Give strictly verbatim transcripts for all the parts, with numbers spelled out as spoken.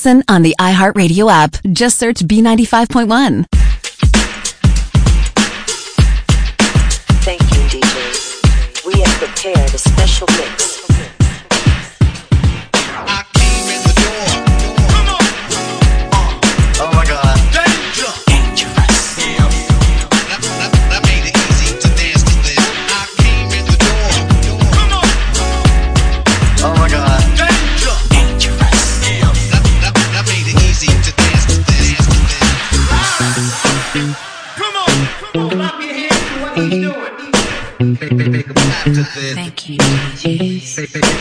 listen on the iHeartRadio app. Just search B ninety-five point one. Thank you, D Js. We have prepared a special mix. Thank you, D Js.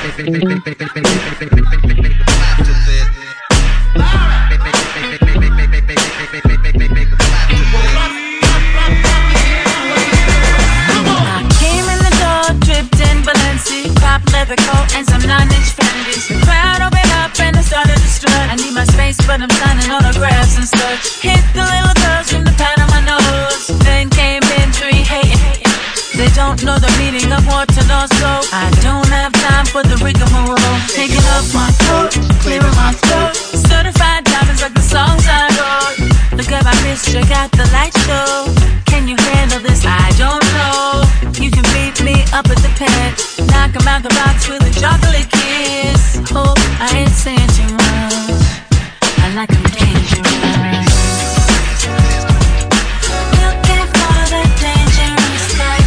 I came in the door, dripped in Balenci, crop leather coat and some nine-inch Fendis. The crowd opened up and I started to strut. I need my space, but I'm signing autographs and such. Hit the little girls from the pat on my nose. Then came in three hating. They don't know the meaning of Waterloo, so I don't have time for the rigmarole. Taking off my coat, clearing my throat. Certified diamonds like the songs I wrote. Look at my wrist, check out the light show. Can you handle this? I don't know. You can beat me up at the pen. Knock 'em out the box with a chocolate kiss. Hope I ain't saying too much. I like 'em dangerous. Looking for the dangerous type.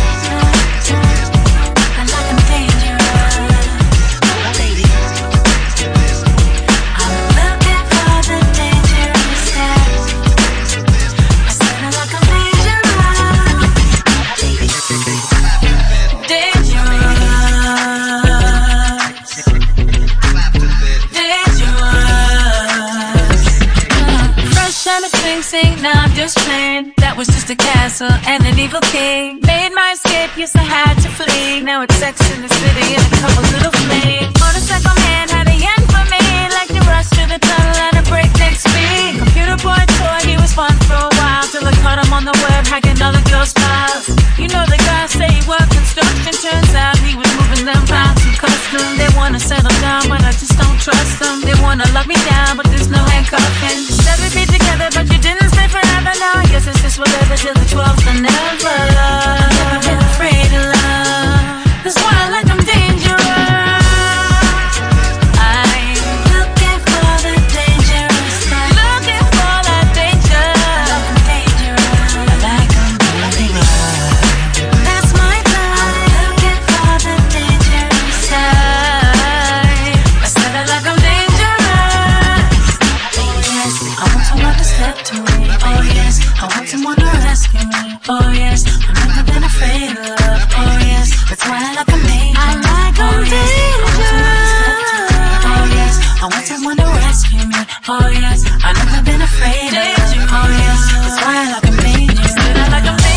Sing, now I'm just playing. That was just a castle and an evil king. Made my escape, yes I had to flee. Now it's Sex in the City and a couple little flames. Motorcycle man had a yen for me, like to rush through the tunnel at a breakneck speed. Computer boy toy, he was fun for a while, till I caught him on the web hacking all the girls' files. You know the guys say he worked construction, turns out he was moving them files from custom. They wanna settle down, but I just don't trust them. They wanna lock me down, but there's no handcuffing. Said we'd be together, but you didn't stay forever. Now I guess it's just whatever till the twelfth and never. I've never been afraid of love. That's why I like them dangerous. I'm looking for the dangerous type. Looking for that danger. I like them dangerous. I like them dangerous. That's my type. I'm looking for the dangerous type. I said I like them dangerous. Yes, I want someone to step to me. Oh yes, I want someone to rescue me. Oh yes, I've never been afraid of love. Oh yes, that's why I like 'em dangerous. I like 'em dangerous. Oh yes, I want someone to rescue me. Oh yes, I've never been afraid of love. Oh yes, that's why I like 'em dangerous. I like 'em dangerous.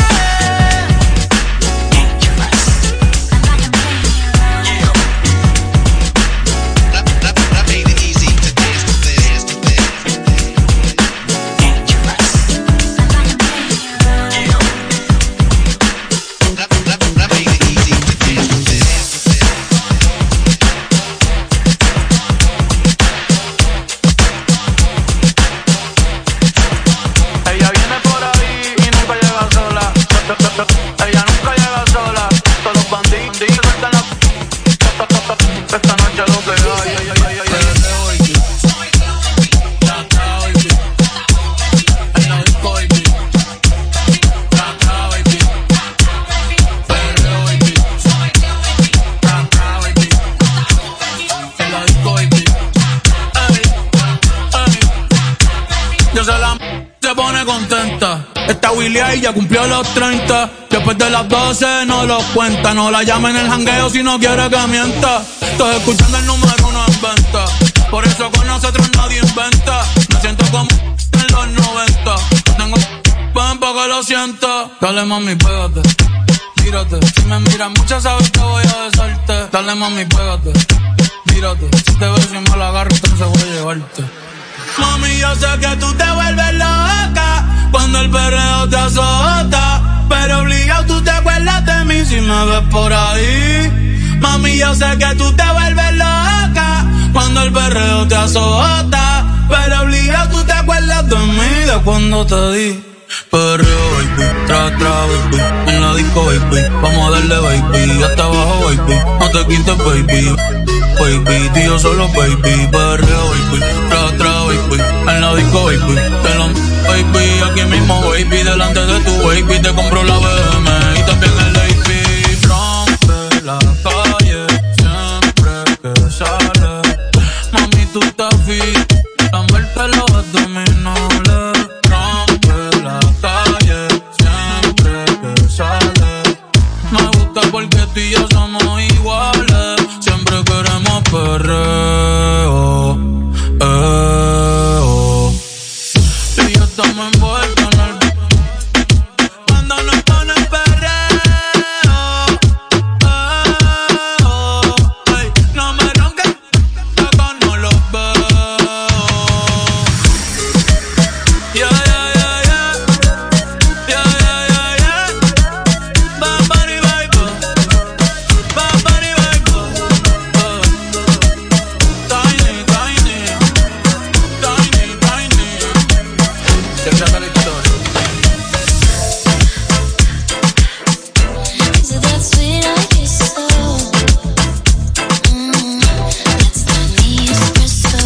Y ya cumplió los treinta. Después de las doce no los cuenta. No la llama en el jangueo si no quiere que mienta. Estoy escuchando el número uno en venta. Por eso con nosotros nadie inventa. Me siento como en los noventa. Tengo pan para que lo sienta. Dale mami, pégate, mírate. Si me miras mucho sabes que voy a besarte. Dale mami, pégate, mírate. Si te ves y me la agarro entonces voy a llevarte. Mami, yo sé que tú te vuelves loca cuando el perreo te azota, pero obligado tú te acuerdas de mí si me ves por ahí. Mami, yo sé que tú te vuelves loca cuando el perreo te azota, cuando te di perreo, baby, tra, tra, baby, en la disco, baby, vamos a darle, baby, hasta abajo, baby, no te quites, baby, baby, tú y yo solo, baby, perreo, baby, tra, tra, baby, en la disco, baby, te lo, baby, aquí mismo, baby, delante de tu baby, te compro la B M y también el A P, rompe la calle, siempre que sale, mami, tú estás fit, la muerte los abdominales, rompe la calle, siempre que sale, me gusta porque tú y yo somos iguales, siempre queremos perreo, eh, oh. Y yo estamos envueltos en el cuando nos ponen perreo, eh, oh. Ey, no me ronques, acá no los veo. Yeah, yeah, yeah, yeah. Yeah, yeah, yeah, yeah. Bad Bunny, baby. Bad Bunny, baby. Uh. Tiny, tiny. Tiny, tiny. Check la historia. Is it that sweet I kiss so? Mm, that's not me espresso.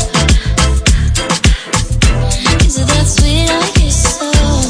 Is it that sweet I kiss so?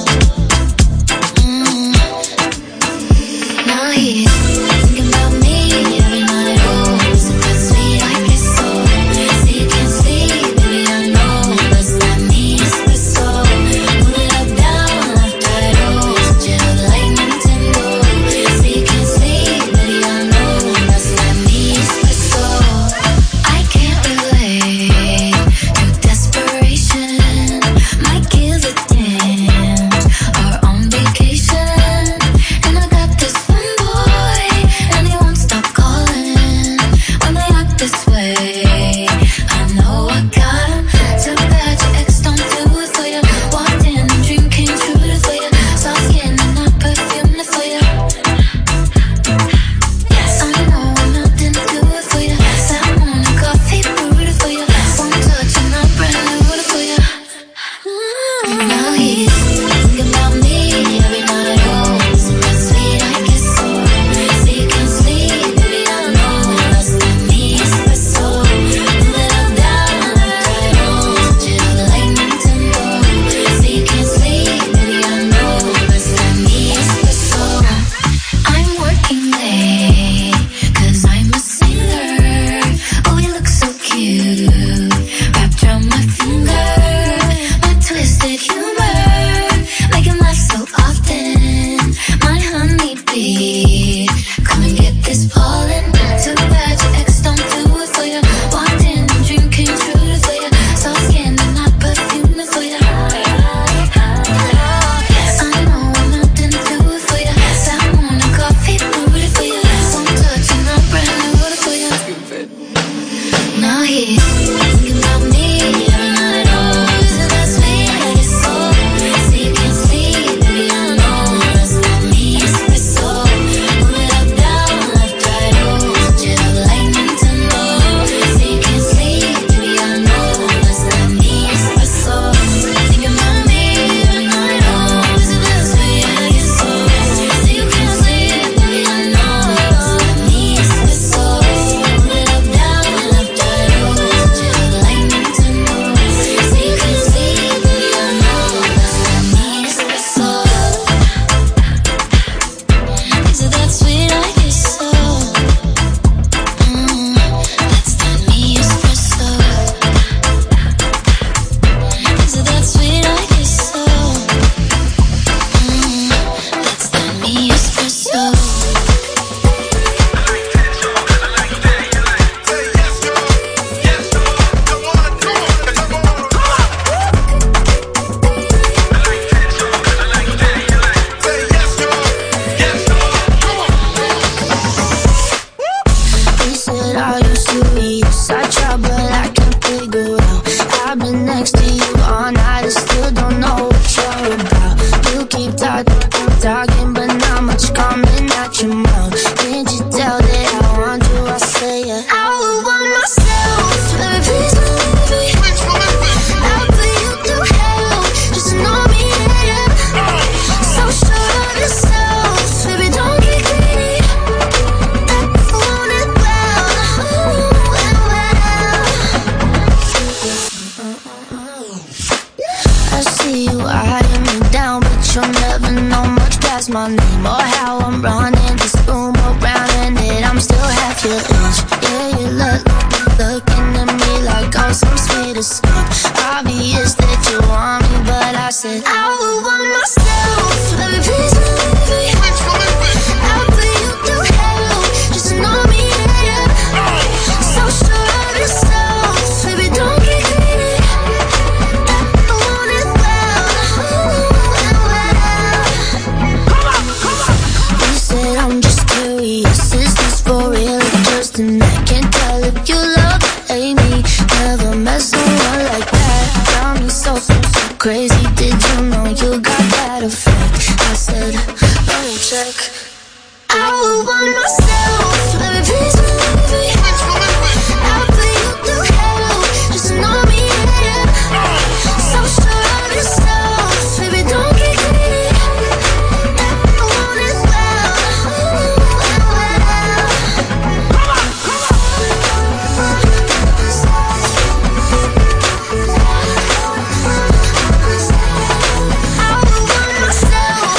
Mm. Now he's thinking about me every night. Oh, is it that sweet I kiss so? See you can't sleep, baby I know that's not me espresso. Move it up, down, left, right, oh, switch it up like Nintendo. See you can't sleep, baby I know that's not me espresso. I can't relate to desperation. Might give a damn or on vacation. And I got this one boy, and he won't stop calling when they act this way. I know I got him. Too bad your ex don't do it for you. Walked in and dream came true for you. Soft skin and not perfume for you. Yes, I know I didn't do it for you. Sat on a coffee brewed for you. One touch and I brand new for you. Now he's thinking about me every night. Oh, is it that sweet I kiss so? See you can't sleep, baby I know that's not me espresso. Move it up, down, left, right, oh, switch it up like Nintendo. See you can't sleep, baby I know that's not me espresso. I'm working late, cause I'm a singer. Oh, we look so cute, wrapped around my finger. My twisted humor, make him laugh so often. My honeybee, come and get this pollen. Too bad your ex don't do it for you. Walked in and dream came true for you. Soft skin and not perfume for you. Yes, I know I didn't do it for you. Sat on a coffee brewed for you. One touch and I brand new for you. Now he's thinking about me every night. Oh, is it that sweet I kiss so? See you can't sleep, baby I know that's not me espresso. Move it up, down, left, right, oh, switch it up like Nintendo. See you can't sleep, baby I know that's not me espresso. Thinking about me every night. Oh, is it that sweet I kiss so? See you can't sleep, baby I know that's not me espresso. Move it up, down, left, right, oh, switch it up like Nintendo. See you can't sleep, baby I know that's not me espresso. Is it that sweet I kiss so? Mm, that's not me espresso. Is it that sweet I kiss so? Mm, that's not me espresso. You said I used to be I try but I can't figure out. I've been next to you all night and still don't know what you're about. You keep talking, keep talking, but not much coming out your mouth. Can't you tell that I want you? I say it. I would want myself, but please don't leave me. I'll put you through hell, just know you eyeing me down, but you'll never know much past my name or how I'm running this room around in it. I'm still half your age. Yeah, you look, looking at me like I'm some sweet escape. Obvious that you want me, but I said I would want myself. Baby, please believe me. I'll put you through hell. Just know me, yeah, yeah. So sure of yourself, baby, don't get greedy. I want it well, well. You said I'm just curious, is this for real or just an act? Can't tell if you love or hate me. Never met someone like that. Got me so, so, so crazy. Did you know you got that effect? I said, let me check. I would want myself, baby, please believe me. I'll put you through hell, just know me, yeah, yeah. So sure of yourself, baby, don't get greedy. I want it well, well. I would want myself.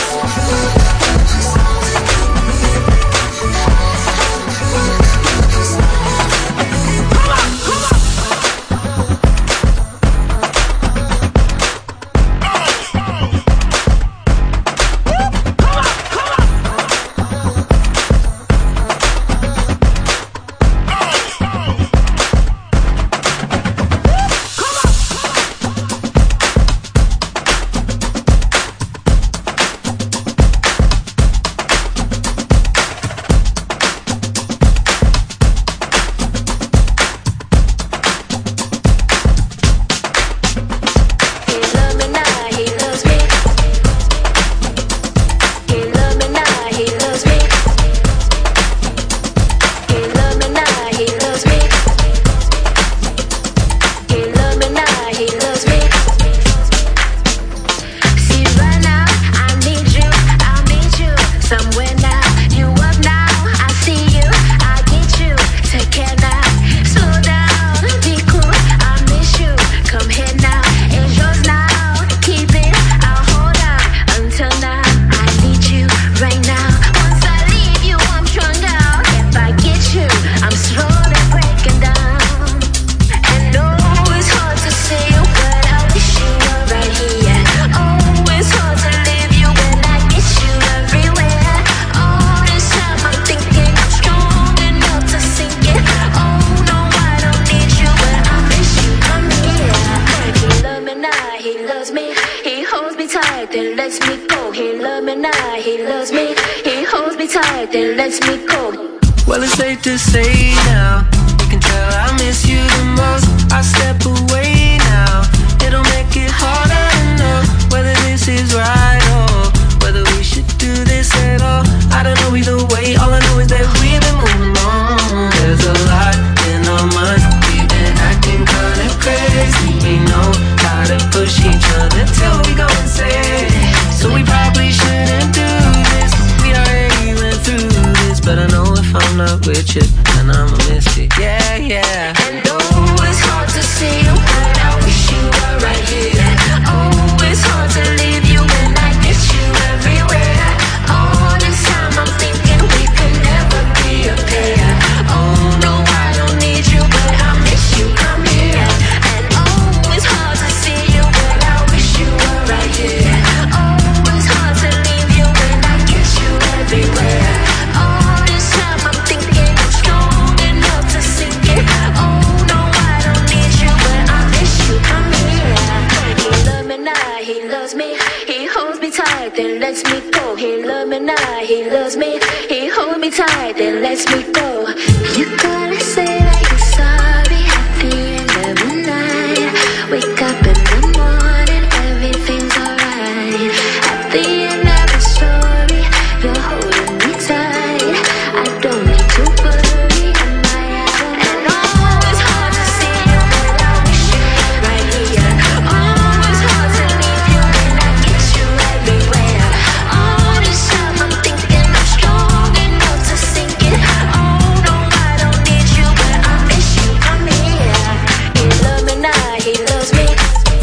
Well, it's safe to say now, you can tell I miss you the most. I step away now, it'll make it harder to know whether this is right or whether we should do this at all. I don't know either way, all I know is that we've been moving on. There's a lot in our minds, we've been acting kinda crazy. We know how to push each other till we go insane. So we probably shouldn't do this, we already went through this. But I know if I'm not with you, then I'ma miss it, yeah, yeah. And oh, it's hard to see you, but I wish you were right here. Oh, it's hard to leave you when I get you everywhere. All this time I'm thinking we could never be a pair. Oh no, I don't need you, but I miss you, come here. And oh, it's hard to see you, but I wish you were right here. Oh, it's hard to leave you when I get you everywhere. All this time I'm thinking I'm strong enough to sink it. Oh no, I don't need you, but I miss you, come here. He loves me now, he loves me. He holds me tight, then lets me go. He loves me now, he loves me. He holds me tight, then lets me go. You gotta say that you're sorry at the end of the night. Wake up in the morning, everything's alright. At the end of the story, you're holding me tight. I don't need to worry, am I out? And oh, it's hard to see you, but I wish you were right here. Oh, it's hard to leave you when I get you everywhere. All this time I'm thinking I'm strong enough to sink it. Oh no, I don't need you, but I miss you, come here. He loves me now, he loves me.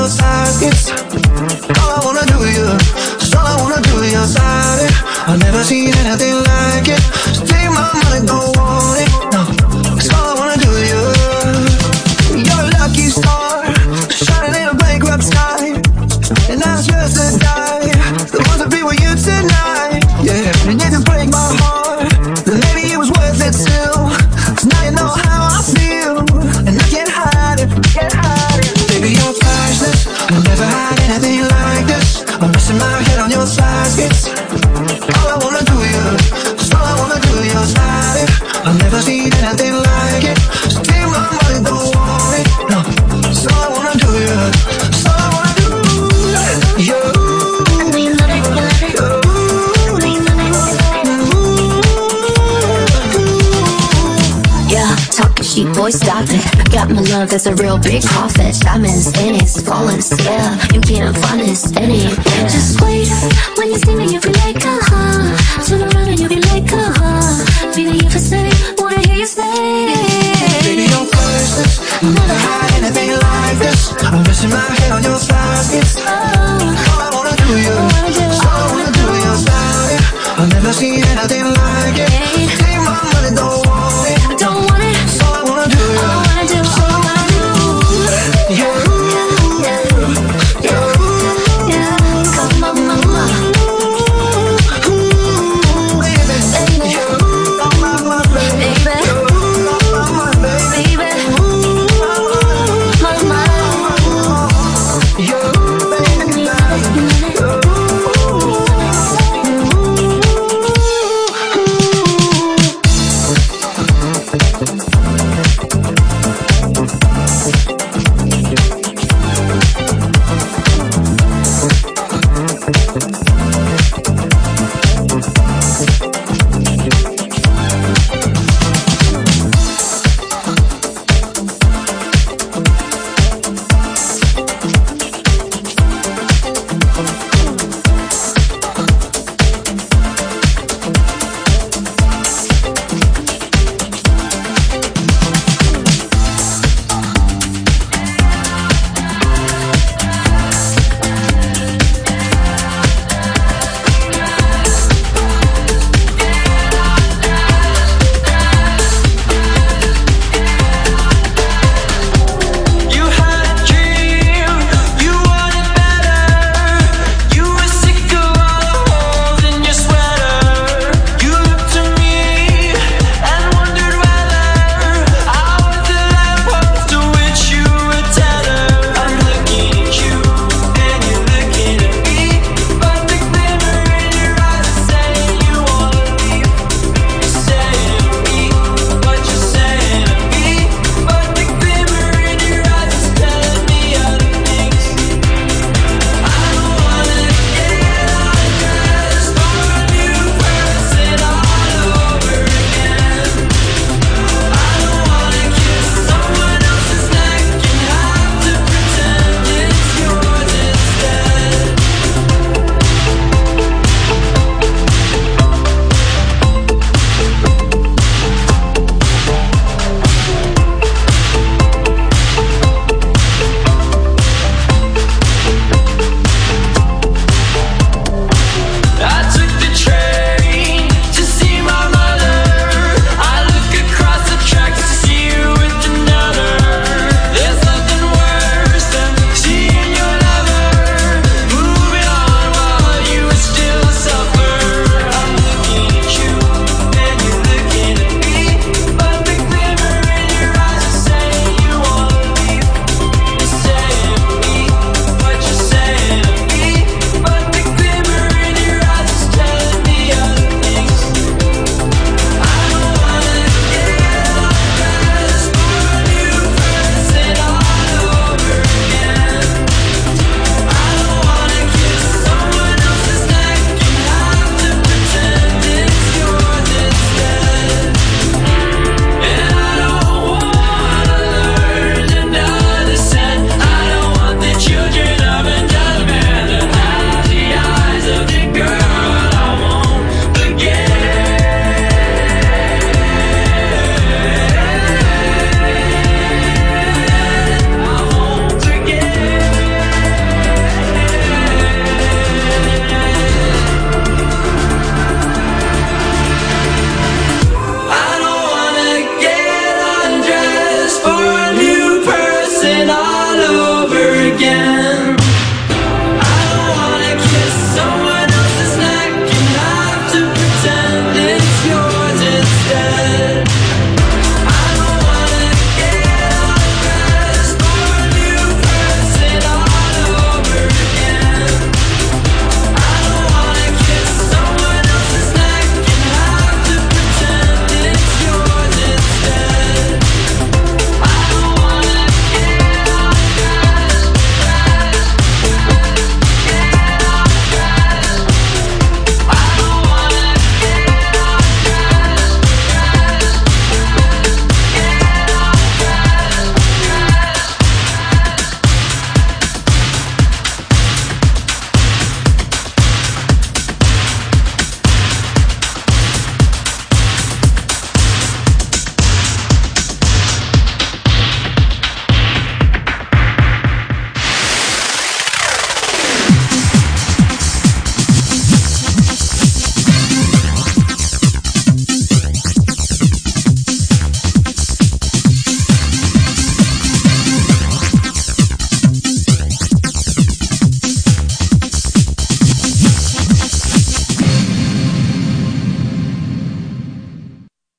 your sides. All I wanna do is you. Just all I wanna do is your side. I've never seen anything like it. So take my money, don't want it. No, it's all I wanna do is you. You're a lucky star, shining in a bankrupt sky. And I was just to die. The ones that be with you tonight. Yeah, and you can break my heart, then maybe it was worth it still. Cause now you know how I feel, and I can't hide it, can't hide it. Baby, you're priceless, I've never had anything like this. I'm resting my head on your sides. All I wanna do is you, just all I wanna do is your side. I've never seen anything like it. So take my money, don't want it. No, that's all I wanna do is you, that's all I wanna do. You, you, yeah, talking sheep, boy, stop it. Got my love, that's a real big coffin. Diamonds in it, flawless, yeah. You can't find this any. Just wait, when you see me, you'll be like, uh-huh. Turn around and you'll be like, uh-huh. Baby, if I say, wanna hear you say. baby, you're priceless. I've never had anything like this. I'm resting my head on your thighs. All I wanna do is you, all I wanna do is your side. I've never seen anything like it. Take my money, don't want it. Don't want it. That's all I wanna do. All I wanna do, all I wanna do. Yeah. Come on, mama.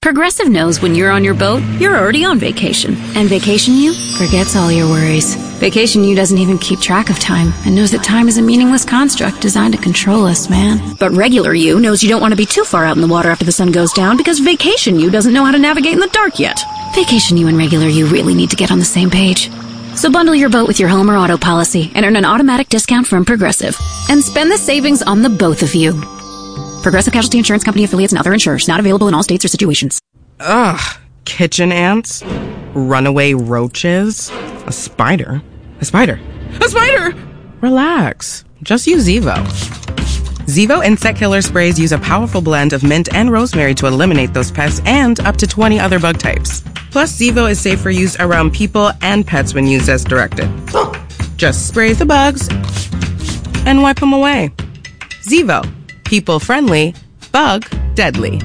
Progressive knows when you're on your boat, you're already on vacation. And Vacation You forgets all your worries. Vacation You doesn't even keep track of time and knows that time is a meaningless construct designed to control us, man. But Regular You knows you don't want to be too far out in the water after the sun goes down because Vacation You doesn't know how to navigate in the dark yet. Vacation You and Regular You really need to get on the same page. So bundle your boat with your home or auto policy and earn an automatic discount from Progressive. And spend the savings on the both of you. Progressive Casualty Insurance Company affiliates and other insurers. Not available in all states or situations. Ugh. Kitchen ants. Runaway roaches. A spider. A spider. A spider! Relax. Just use Zevo. Zevo insect killer sprays use a powerful blend of mint and rosemary to eliminate those pests and up to twenty other bug types. Plus, Zevo is safe for use around people and pets when used as directed. Just spray the bugs and wipe them away. Zevo. People friendly, bug deadly.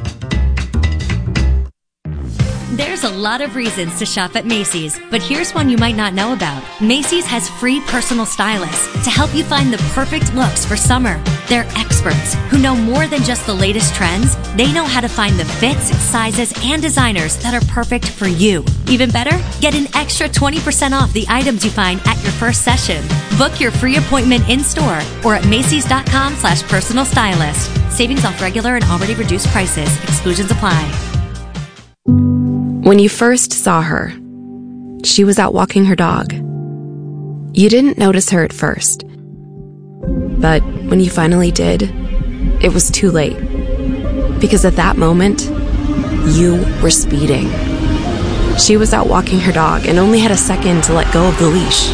There's a lot of reasons to shop at Macy's, but here's one you might not know about. Macy's has free personal stylists to help you find the perfect looks for summer. They're experts who know more than just the latest trends. They know how to find the fits, sizes, and designers that are perfect for you. Even better, get an extra twenty percent off the items you find at your first session. Book your free appointment in-store or at Macy's.com slash personal stylist. Savings off regular and already reduced prices. Exclusions apply. When you first saw her, she was out walking her dog. You didn't notice her at first. But when you finally did, it was too late. Because at that moment, you were speeding. She was out walking her dog and only had a second to let go of the leash.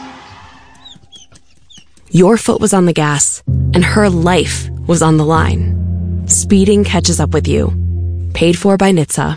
Your foot was on the gas, and her life was on the line. Speeding catches up with you. Paid for by N H T S A.